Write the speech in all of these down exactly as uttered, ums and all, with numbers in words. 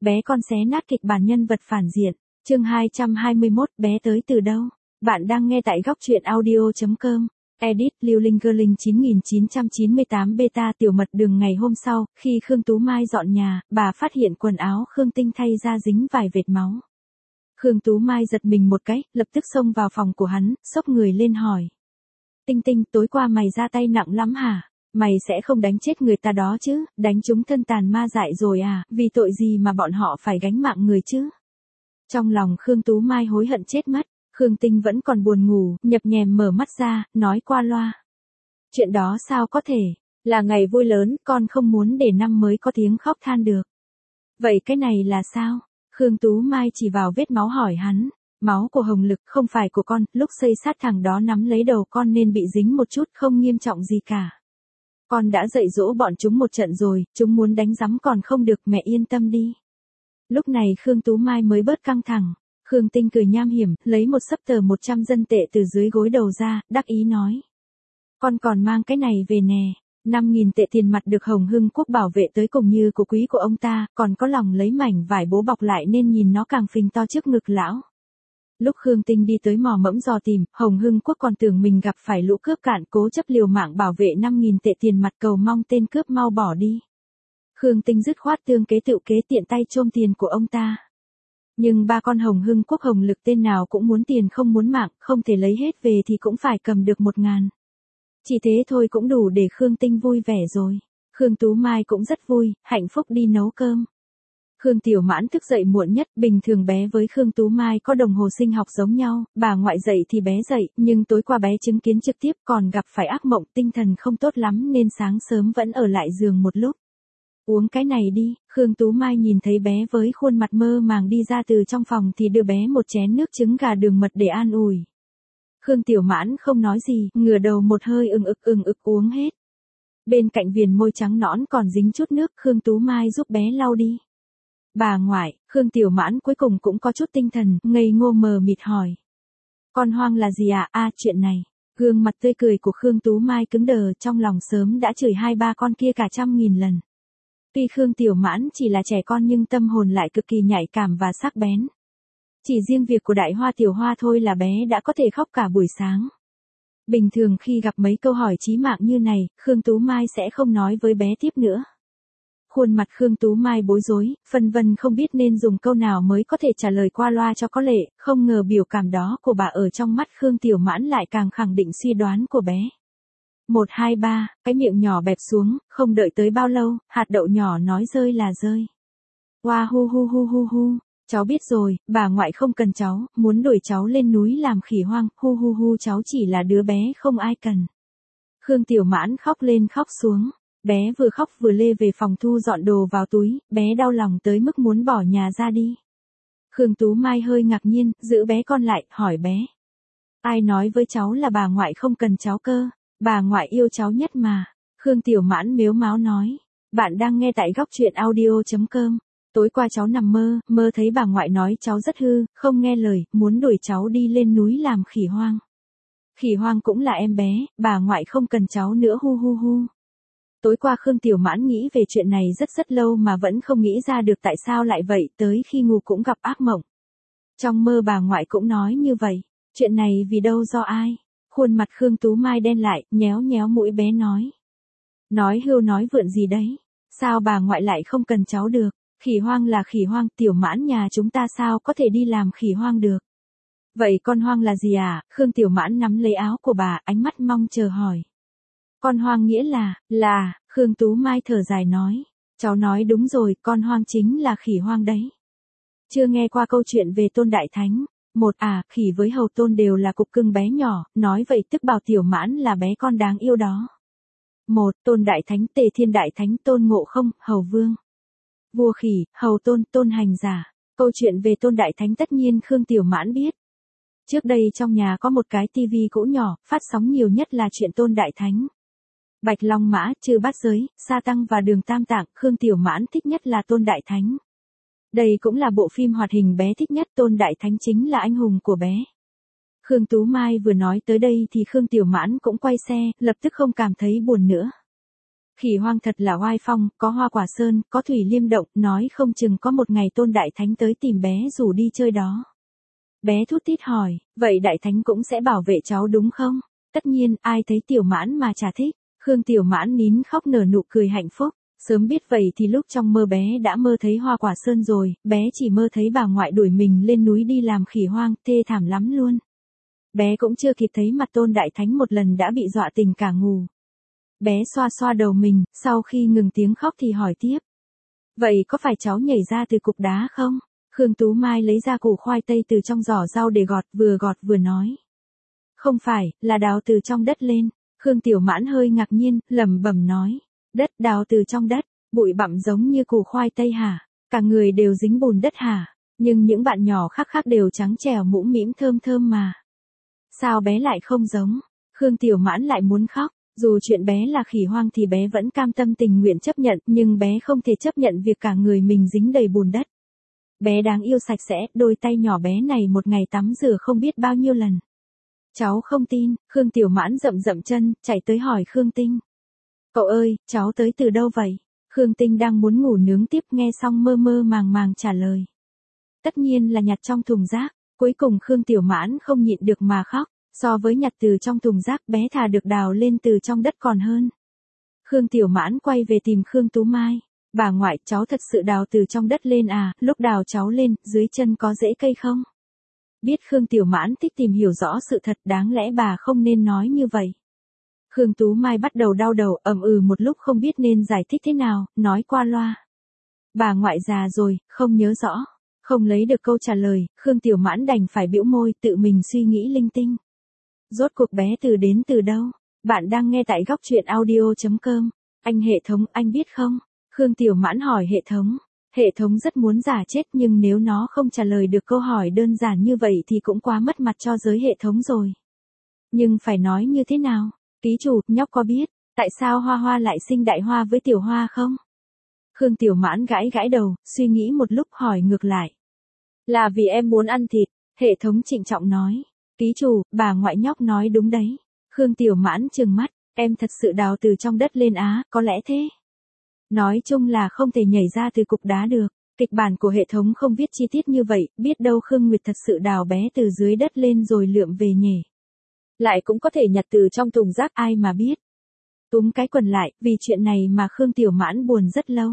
bé con xé nát kịch bản nhân vật phản diện. Chương hai trăm hai mươi mốt, bé tới từ đâu? Bạn đang nghe tại góc truyện audio chấm com. Edit Lưu Linh Girling chín nghìn chín trăm chín mươi tám beta tiểu mật đường. Ngày hôm sau, khi Khương Tú Mai dọn nhà, bà phát hiện quần áo Khương Tinh thay ra dính vài vệt máu. Khương Tú Mai giật mình một cái, lập tức xông vào phòng của hắn, xốc người lên hỏi. Tinh Tinh, tối qua mày ra tay nặng lắm hả? Mày sẽ không đánh chết người ta đó chứ, đánh chúng thân tàn ma dại rồi à, vì tội gì mà bọn họ phải gánh mạng người chứ? Trong lòng Khương Tú Mai hối hận chết mất, Khương Tinh vẫn còn buồn ngủ, nhập nhèm mở mắt ra, nói qua loa. Chuyện đó sao có thể, là ngày vui lớn, con không muốn để năm mới có tiếng khóc than được. Vậy cái này là sao? Khương Tú Mai chỉ vào vết máu hỏi hắn. Máu của Hồng Lực, không phải của con, lúc xây sát thằng đó nắm lấy đầu con nên bị dính một chút, không nghiêm trọng gì cả. Con đã dạy dỗ bọn chúng một trận rồi, chúng muốn đánh giấm còn không được, mẹ yên tâm đi. Lúc này Khương Tú Mai mới bớt căng thẳng. Khương Tinh cười nham hiểm, lấy một xấp tờ một trăm dân tệ từ dưới gối đầu ra, đắc ý nói. Con còn mang cái này về nè. năm nghìn tệ tiền mặt được Hồng Hưng Quốc bảo vệ tới cùng như của quý của ông ta, còn có lòng lấy mảnh vải bố bọc lại nên nhìn nó càng phình to trước ngực lão. Lúc Khương Tinh đi tới mò mẫm dò tìm, Hồng Hưng Quốc còn tưởng mình gặp phải lũ cướp cạn, cố chấp liều mạng bảo vệ năm nghìn tệ tiền mặt, cầu mong tên cướp mau bỏ đi. Khương Tinh dứt khoát tương kế tự kế tiện tay chôm tiền của ông ta. Nhưng ba con Hồng Hưng Quốc Hồng Lực tên nào cũng muốn tiền không muốn mạng, không thể lấy hết về thì cũng phải cầm được một ngàn. Chỉ thế thôi cũng đủ để Khương Tinh vui vẻ rồi. Khương Tú Mai cũng rất vui, hạnh phúc đi nấu cơm. Khương Tiểu Mãn thức dậy muộn nhất, bình thường bé với Khương Tú Mai có đồng hồ sinh học giống nhau, bà ngoại dậy thì bé dậy, nhưng tối qua bé chứng kiến trực tiếp còn gặp phải ác mộng, tinh thần không tốt lắm nên sáng sớm vẫn ở lại giường một lúc. Uống cái này đi, Khương Tú Mai nhìn thấy bé với khuôn mặt mơ màng đi ra từ trong phòng thì đưa bé một chén nước trứng gà đường mật để an ủi. Khương Tiểu Mãn không nói gì, ngửa đầu một hơi ừng ực ừng ực uống hết. Bên cạnh viền môi trắng nõn còn dính chút nước, Khương Tú Mai giúp bé lau đi. Bà ngoại, Khương Tiểu Mãn cuối cùng cũng có chút tinh thần, ngây ngô mờ mịt hỏi. Con hoang là gì à? À, chuyện này. Gương mặt tươi cười của Khương Tú Mai cứng đờ, trong lòng sớm đã chửi hai ba con kia cả trăm nghìn lần. Tuy Khương Tiểu Mãn chỉ là trẻ con nhưng tâm hồn lại cực kỳ nhạy cảm và sắc bén. Chỉ riêng việc của Đại Hoa Tiểu Hoa thôi là bé đã có thể khóc cả buổi sáng. Bình thường khi gặp mấy câu hỏi chí mạng như này, Khương Tú Mai sẽ không nói với bé tiếp nữa. Khuôn mặt Khương Tú Mai bối rối, phân vân không biết nên dùng câu nào mới có thể trả lời qua loa cho có lệ, không ngờ biểu cảm đó của bà ở trong mắt Khương Tiểu Mãn lại càng khẳng định suy đoán của bé. Một hai ba, cái miệng nhỏ bẹp xuống, không đợi tới bao lâu, hạt đậu nhỏ nói rơi là rơi. Hoa hu hu hu hu hu, cháu biết rồi, bà ngoại không cần cháu, muốn đuổi cháu lên núi làm khỉ hoang, hu hu hu, cháu chỉ là đứa bé không ai cần. Khương Tiểu Mãn khóc lên khóc xuống. Bé vừa khóc vừa lê về phòng thu dọn đồ vào túi, bé đau lòng tới mức muốn bỏ nhà ra đi. Khương Tú Mai hơi ngạc nhiên, giữ bé con lại, hỏi bé. Ai nói với cháu là bà ngoại không cần cháu cơ, bà ngoại yêu cháu nhất mà. Khương Tiểu Mãn mếu máo nói. Bạn đang nghe tại góc truyện audio chấm com. Tối qua cháu nằm mơ, mơ thấy bà ngoại nói cháu rất hư, không nghe lời, muốn đuổi cháu đi lên núi làm khỉ hoang. Khỉ hoang cũng là em bé, bà ngoại không cần cháu nữa hu hu hu. Tối qua Khương Tiểu Mãn nghĩ về chuyện này rất rất lâu mà vẫn không nghĩ ra được tại sao lại vậy, tới khi ngủ cũng gặp ác mộng. Trong mơ bà ngoại cũng nói như vậy, chuyện này vì đâu do ai? Khuôn mặt Khương Tú Mai đen lại, nhéo nhéo mũi bé nói. Nói hưu nói vượn gì đấy? Sao bà ngoại lại không cần cháu được? Khỉ hoang là khỉ hoang, Tiểu Mãn nhà chúng ta sao có thể đi làm khỉ hoang được? Vậy con hoang là gì à? Khương Tiểu Mãn nắm lấy áo của bà, ánh mắt mong chờ hỏi. Con hoang nghĩa là, là, Khương Tú Mai thở dài nói. Cháu nói đúng rồi, con hoang chính là khỉ hoang đấy. Chưa nghe qua câu chuyện về Tôn Đại Thánh. Một à, khỉ với hầu tôn đều là cục cưng bé nhỏ, nói vậy tức bảo Tiểu Mãn là bé con đáng yêu đó. Một, Tôn Đại Thánh, Tề Thiên Đại Thánh, Tôn Ngộ Không, Hầu Vương. Vua khỉ, hầu tôn, tôn hành giả. Câu chuyện về Tôn Đại Thánh tất nhiên Khương Tiểu Mãn biết. Trước đây trong nhà có một cái tivi cũ nhỏ, phát sóng nhiều nhất là chuyện Tôn Đại Thánh. Bạch Long Mã, Trư Bát Giới, Sa Tăng và Đường Tam Tạng, Khương Tiểu Mãn thích nhất là Tôn Đại Thánh. Đây cũng là bộ phim hoạt hình bé thích nhất, Tôn Đại Thánh chính là anh hùng của bé. Khương Tú Mai vừa nói tới đây thì Khương Tiểu Mãn cũng quay xe, lập tức không cảm thấy buồn nữa. Khỉ Hoang thật là oai phong, có Hoa Quả Sơn, có Thủy Liêm Động, nói không chừng có một ngày Tôn Đại Thánh tới tìm bé rủ đi chơi đó. Bé thút thít hỏi, vậy Đại Thánh cũng sẽ bảo vệ cháu đúng không? Tất nhiên, ai thấy Tiểu Mãn mà chả thích. Khương Tiểu Mãn nín khóc nở nụ cười hạnh phúc. Sớm biết vậy thì lúc trong mơ bé đã mơ thấy Hoa Quả Sơn rồi, bé chỉ mơ thấy bà ngoại đuổi mình lên núi đi làm khỉ hoang, thê thảm lắm luôn. Bé cũng chưa kịp thấy mặt Tôn Đại Thánh một lần đã bị dọa tình cả ngủ. Bé xoa xoa đầu mình, sau khi ngừng tiếng khóc thì hỏi tiếp. Vậy có phải cháu nhảy ra từ cục đá không? Khương Tú Mai lấy ra củ khoai tây từ trong giỏ rau để gọt, vừa gọt vừa nói. Không phải, là đào từ trong đất lên. Khương Tiểu Mãn hơi ngạc nhiên, lẩm bẩm nói. Đất đào từ trong đất, bụi bặm giống như củ khoai tây hả? Cả người đều dính bùn đất hả? Nhưng những bạn nhỏ khác khác đều trắng trẻo mũm mĩm thơm thơm mà. Sao bé lại không giống? Khương Tiểu Mãn lại muốn khóc. Dù chuyện bé là khỉ hoang thì bé vẫn cam tâm tình nguyện chấp nhận, nhưng bé không thể chấp nhận việc cả người mình dính đầy bùn đất. Bé đáng yêu sạch sẽ, đôi tay nhỏ bé này một ngày tắm rửa không biết bao nhiêu lần. Cháu không tin, Khương Tiểu Mãn rậm rậm chân, chạy tới hỏi Khương Tinh. Cậu ơi, cháu tới từ đâu vậy? Khương Tinh đang muốn ngủ nướng tiếp nghe xong mơ mơ màng màng trả lời. Tất nhiên là nhặt trong thùng rác, cuối cùng Khương Tiểu Mãn không nhịn được mà khóc. So với nhặt từ trong thùng rác bé thà được đào lên từ trong đất còn hơn. Khương Tiểu Mãn quay về tìm Khương Tú Mai. Bà ngoại, cháu thật sự đào từ trong đất lên à, lúc đào cháu lên, dưới chân có rễ cây không? Biết Khương Tiểu Mãn thích tìm hiểu rõ sự thật, đáng lẽ bà không nên nói như vậy. Khương Tú Mai bắt đầu đau đầu, ầm ừ một lúc không biết nên giải thích thế nào, nói qua loa. Bà ngoại già rồi, không nhớ rõ. Không lấy được câu trả lời, Khương Tiểu Mãn đành phải bĩu môi, tự mình suy nghĩ linh tinh. Rốt cuộc bé từ đến từ đâu? Bạn đang nghe tại góc truyện audio chấm com. Anh hệ thống, anh biết không? Khương Tiểu Mãn hỏi hệ thống. Hệ thống rất muốn giả chết nhưng nếu nó không trả lời được câu hỏi đơn giản như vậy thì cũng quá mất mặt cho giới hệ thống rồi. Nhưng phải nói như thế nào? Ký chủ, nhóc có biết, tại sao Hoa Hoa lại sinh đại hoa với Tiểu Hoa không? Khương Tiểu Mãn gãi gãi đầu, suy nghĩ một lúc hỏi ngược lại. Là vì em muốn ăn thịt, hệ thống trịnh trọng nói. Ký chủ, bà ngoại nhóc nói đúng đấy. Khương Tiểu Mãn trừng mắt, em thật sự đào từ trong đất lên á, có lẽ thế. Nói chung là không thể nhảy ra từ cục đá được. Kịch bản của hệ thống không viết chi tiết như vậy, biết đâu Khương Nguyệt thật sự đào bé từ dưới đất lên rồi lượm về nhỉ. Lại cũng có thể nhặt từ trong thùng rác, ai mà biết. Túm cái quần lại, vì chuyện này mà Khương Tiểu Mãn buồn rất lâu.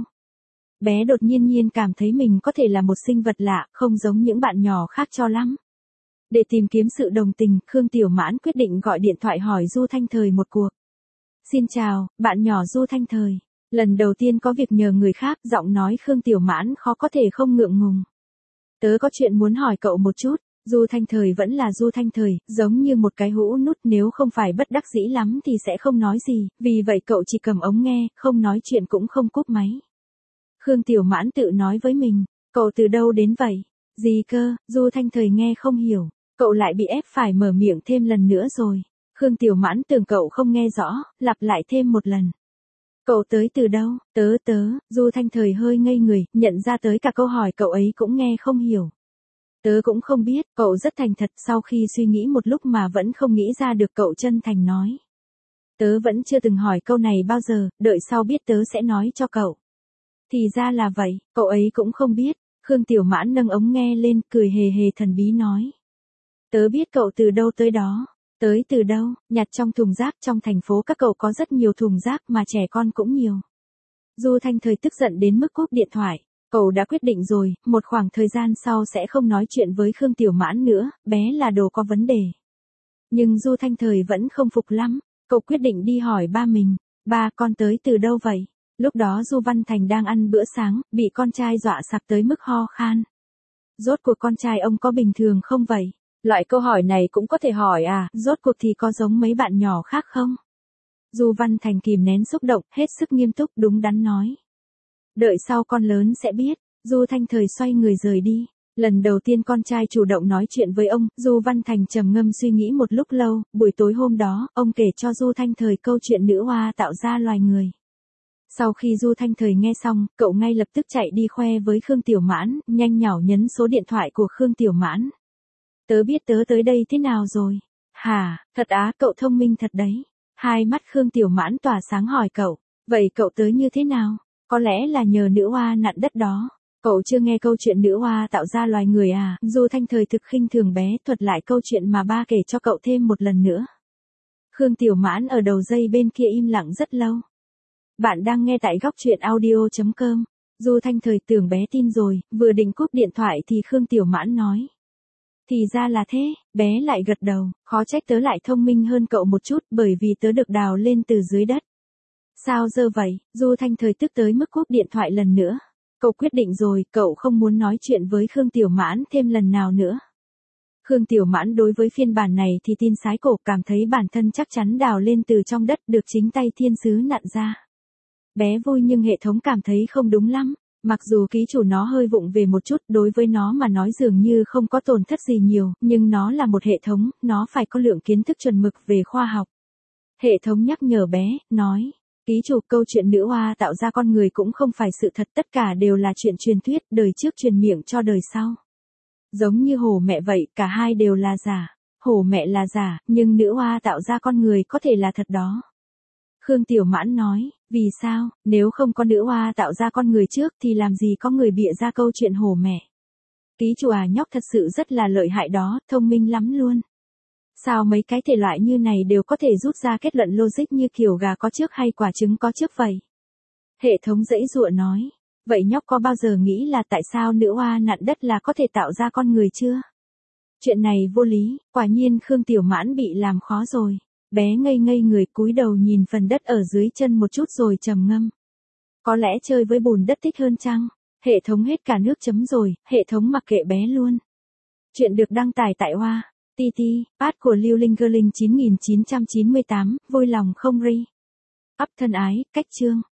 Bé đột nhiên nhiên cảm thấy mình có thể là một sinh vật lạ, không giống những bạn nhỏ khác cho lắm. Để tìm kiếm sự đồng tình, Khương Tiểu Mãn quyết định gọi điện thoại hỏi Du Thanh Thời một cuộc. Xin chào, bạn nhỏ Du Thanh Thời. Lần đầu tiên có việc nhờ người khác, giọng nói Khương Tiểu Mãn khó có thể không ngượng ngùng. Tớ có chuyện muốn hỏi cậu một chút. Du Thanh Thời vẫn là Du Thanh Thời, giống như một cái hũ nút, nếu không phải bất đắc dĩ lắm thì sẽ không nói gì, vì vậy cậu chỉ cầm ống nghe, không nói chuyện cũng không cúp máy. Khương Tiểu Mãn tự nói với mình, cậu từ đâu đến vậy? Gì cơ? Du Thanh Thời nghe không hiểu, cậu lại bị ép phải mở miệng thêm lần nữa rồi. Khương Tiểu Mãn tưởng cậu không nghe rõ, lặp lại thêm một lần. Cậu tới từ đâu? Tớ tớ, Du Thanh Thời hơi ngây người, nhận ra tới cả câu hỏi cậu ấy cũng nghe không hiểu. Tớ cũng không biết, cậu rất thành thật, sau khi suy nghĩ một lúc mà vẫn không nghĩ ra được cậu chân thành nói. Tớ vẫn chưa từng hỏi câu này bao giờ, đợi sau biết tớ sẽ nói cho cậu. Thì ra là vậy, cậu ấy cũng không biết. Khương Tiểu Mãn nâng ống nghe lên, cười hề hề thần bí nói. Tớ biết cậu từ đâu tới đó. Tới từ đâu? Nhặt trong thùng rác, trong thành phố các cậu có rất nhiều thùng rác mà trẻ con cũng nhiều. Du Thanh Thời tức giận đến mức cúp điện thoại. Cậu đã quyết định rồi, một khoảng thời gian sau sẽ không nói chuyện với Khương Tiểu Mãn nữa, bé là đồ có vấn đề. Nhưng Du Thanh Thời vẫn không phục lắm, cậu quyết định đi hỏi ba mình. Ba, con tới từ đâu vậy? Lúc đó Du Văn Thành đang ăn bữa sáng, bị con trai dọa sặc tới mức ho khan. Rốt cuộc con trai ông có bình thường không vậy? Loại câu hỏi này cũng có thể hỏi à, rốt cuộc thì có giống mấy bạn nhỏ khác không? Du Văn Thành kìm nén xúc động, hết sức nghiêm túc đúng đắn nói. Đợi sau con lớn sẽ biết. Du Thanh Thời xoay người rời đi. Lần đầu tiên con trai chủ động nói chuyện với ông, Du Văn Thành trầm ngâm suy nghĩ một lúc lâu, buổi tối hôm đó, ông kể cho Du Thanh Thời câu chuyện nữ hoa tạo ra loài người. Sau khi Du Thanh Thời nghe xong, cậu ngay lập tức chạy đi khoe với Khương Tiểu Mãn, nhanh nhảu nhấn số điện thoại của Khương Tiểu Mãn. Tớ biết tớ tới đây thế nào rồi. Hả, thật á, cậu thông minh thật đấy. Hai mắt Khương Tiểu Mãn tỏa sáng hỏi cậu. Vậy cậu tới như thế nào? Có lẽ là nhờ nữ oa nặn đất đó. Cậu chưa nghe câu chuyện nữ oa tạo ra loài người à? Du Thanh thời thực khinh thường bé thuật lại câu chuyện mà ba kể cho cậu thêm một lần nữa. Khương Tiểu Mãn ở đầu dây bên kia im lặng rất lâu. Bạn đang nghe tại góc chuyện audio chấm com. Du Thanh thời tưởng bé tin rồi, vừa định cúp điện thoại thì Khương Tiểu Mãn nói. Thì ra là thế, bé lại gật đầu, khó trách tớ lại thông minh hơn cậu một chút bởi vì tớ được đào lên từ dưới đất. Sao giờ vậy? Du Thanh thời tức tới mức cúp điện thoại lần nữa. Cậu quyết định rồi, cậu không muốn nói chuyện với Khương Tiểu Mãn thêm lần nào nữa. Khương Tiểu Mãn đối với phiên bản này thì tin sái cổ, cảm thấy bản thân chắc chắn đào lên từ trong đất được chính tay thiên sứ nặn ra. Bé vui nhưng hệ thống cảm thấy không đúng lắm. Mặc dù ký chủ nó hơi vụng về một chút, đối với nó mà nói dường như không có tổn thất gì nhiều, nhưng nó là một hệ thống, nó phải có lượng kiến thức chuẩn mực về khoa học. Hệ thống nhắc nhở bé, nói, ký chủ câu chuyện nữ oa tạo ra con người cũng không phải sự thật, tất cả đều là chuyện truyền thuyết, đời trước truyền miệng cho đời sau. Giống như hổ mẹ vậy, cả hai đều là giả. Hổ mẹ là giả, nhưng nữ oa tạo ra con người có thể là thật đó. Khương Tiểu Mãn nói, vì sao, nếu không có nữ oa tạo ra con người trước thì làm gì có người bịa ra câu chuyện hổ mẹ. Ký chủ à, nhóc thật sự rất là lợi hại đó, thông minh lắm luôn. Sao mấy cái thể loại như này đều có thể rút ra kết luận logic như kiểu gà có trước hay quả trứng có trước vậy? Hệ thống giãy giụa nói, vậy nhóc có bao giờ nghĩ là tại sao nữ oa nặn đất là có thể tạo ra con người chưa? Chuyện này vô lý, quả nhiên Khương Tiểu Mãn bị làm khó rồi. Bé ngây ngây người cúi đầu nhìn phần đất ở dưới chân một chút rồi trầm ngâm. Có lẽ chơi với bùn đất thích hơn chăng? Hệ thống hết cả nước chấm rồi, hệ thống mặc kệ bé luôn. Chuyện được đăng tải tại Hoa, ti ti, pad của Lưu Linh Girling chín nghìn chín trăm chín mươi tám, vui lòng không ri. Up thân ái, cách chương.